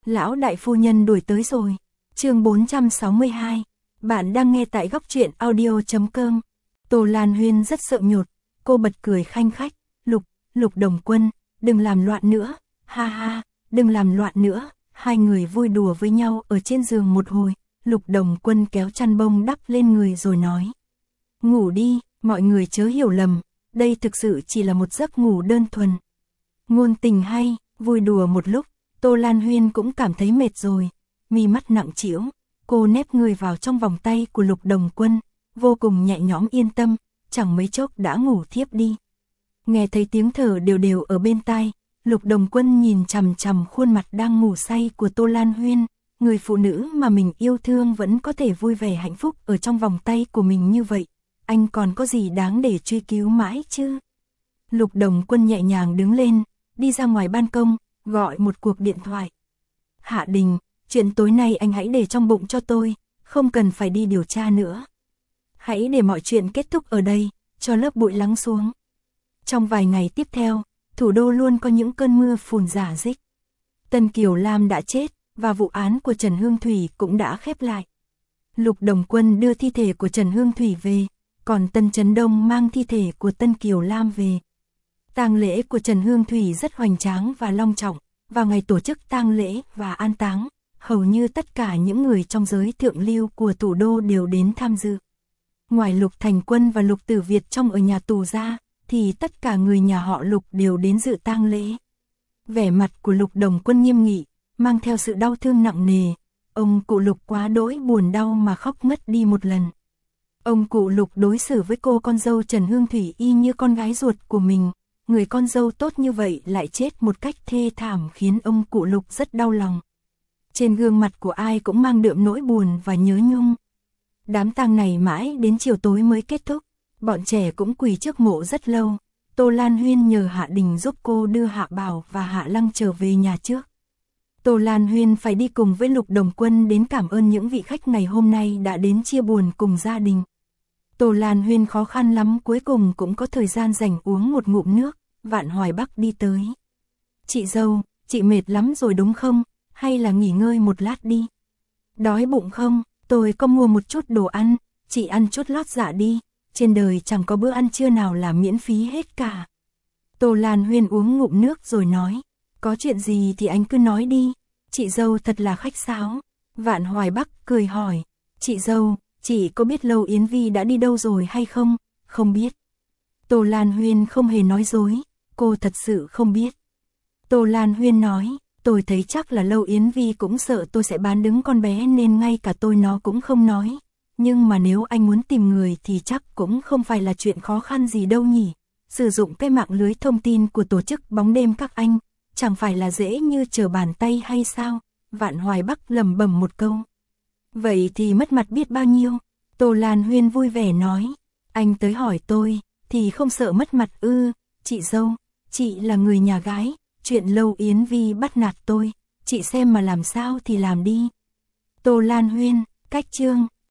Lão đại phu nhân đuổi tới rồi. Chương 462. Bạn đang nghe tại góc truyện audio.com. Tô Lan Huyên rất sợ nhột, cô bật cười khanh khách, Lục Đồng Quân, đừng làm loạn nữa, ha ha, đừng làm loạn nữa. Hai người vui đùa với nhau ở trên giường một hồi, Lục Đồng Quân kéo chăn bông đắp lên người rồi nói. Ngủ đi, mọi người chớ hiểu lầm, đây thực sự chỉ là một giấc ngủ đơn thuần. Ngôn tình hay, vui đùa một lúc, Tô Lan Huyên cũng cảm thấy mệt rồi, mi mắt nặng trĩu, cô nép người vào trong vòng tay của Lục Đồng Quân, vô cùng nhẹ nhõm yên tâm, chẳng mấy chốc đã ngủ thiếp đi. Nghe thấy tiếng thở đều đều ở bên tai, Lục Đồng Quân nhìn chằm chằm khuôn mặt đang ngủ say của Tô Lan Huyên, người phụ nữ mà mình yêu thương vẫn có thể vui vẻ hạnh phúc ở trong vòng tay của mình như vậy, anh còn có gì đáng để truy cứu mãi chứ? Lục Đồng Quân nhẹ nhàng đứng lên, đi ra ngoài ban công, gọi một cuộc điện thoại. Hạ Đình, chuyện tối nay anh hãy để trong bụng cho tôi, không cần phải đi điều tra nữa. Hãy để mọi chuyện kết thúc ở đây, cho lớp bụi lắng xuống. Trong vài ngày tiếp theo, thủ đô luôn có những cơn mưa phùn rả rích. Tân Kiều Lam đã chết, và vụ án của Trần Hương Thủy cũng đã khép lại. Lục Đồng Quân đưa thi thể của Trần Hương Thủy về, còn Tân Trấn Đông mang thi thể của Tân Kiều Lam về. Tang lễ của Trần Hương Thủy rất hoành tráng và long trọng, vào ngày tổ chức tang lễ và an táng, hầu như tất cả những người trong giới thượng lưu của thủ đô đều đến tham dự. Ngoài Lục Thành Quân và Lục Tử Việt trong ở nhà tù ra, thì tất cả người nhà họ Lục đều đến dự tang lễ. Vẻ mặt của Lục Đồng Quân nghiêm nghị, mang theo sự đau thương nặng nề, ông cụ Lục quá đỗi buồn đau mà khóc ngất đi một lần. Ông cụ Lục đối xử với cô con dâu Trần Hương Thủy y như con gái ruột của mình, người con dâu tốt như vậy lại chết một cách thê thảm khiến ông cụ Lục rất đau lòng. Trên gương mặt của ai cũng mang đượm nỗi buồn và nhớ nhung. Đám tang này mãi đến chiều tối mới kết thúc, bọn trẻ cũng quỳ trước mộ rất lâu. Tô Lan Huyên nhờ Hạ Đình giúp cô đưa Hạ Bảo và Hạ Lăng trở về nhà trước. Tô Lan Huyên phải đi cùng với Lục Đồng Quân đến cảm ơn những vị khách ngày hôm nay đã đến chia buồn cùng gia đình. Tô Lan Huyên khó khăn lắm cuối cùng cũng có thời gian rảnh uống một ngụm nước, Vạn Hoài Bắc đi tới. Chị dâu, chị mệt lắm rồi đúng không, hay là nghỉ ngơi một lát đi. Đói bụng không, tôi có mua một chút đồ ăn, chị ăn chút lót dạ đi, trên đời chẳng có bữa ăn trưa nào là miễn phí hết cả. Tô Lan Huyên uống ngụm nước rồi nói, có chuyện gì thì anh cứ nói đi, chị dâu thật là khách sáo. Vạn Hoài Bắc cười hỏi, chị dâu, chị có biết Lâu Yến Vi đã đi đâu rồi hay không? Không biết. Tô Lan Huyên không hề nói dối, cô thật sự không biết. Tô Lan Huyên nói, tôi thấy chắc là Lâu Yến Vi cũng sợ tôi sẽ bán đứng con bé nên ngay cả tôi nó cũng không nói. Nhưng mà nếu anh muốn tìm người thì chắc cũng không phải là chuyện khó khăn gì đâu nhỉ. Sử dụng cái mạng lưới thông tin của tổ chức bóng đêm các anh, chẳng phải là dễ như trở bàn tay hay sao? Vạn Hoài Bắc lẩm bẩm một câu. Vậy thì mất mặt biết bao nhiêu? Tô Lan Huyên vui vẻ nói, anh tới hỏi tôi, thì không sợ mất mặt ư? Chị dâu, chị là người nhà gái, chuyện Lâu Yến Vi bắt nạt tôi, chị xem mà làm sao thì làm đi. Tô Lan Huyên, cách chương.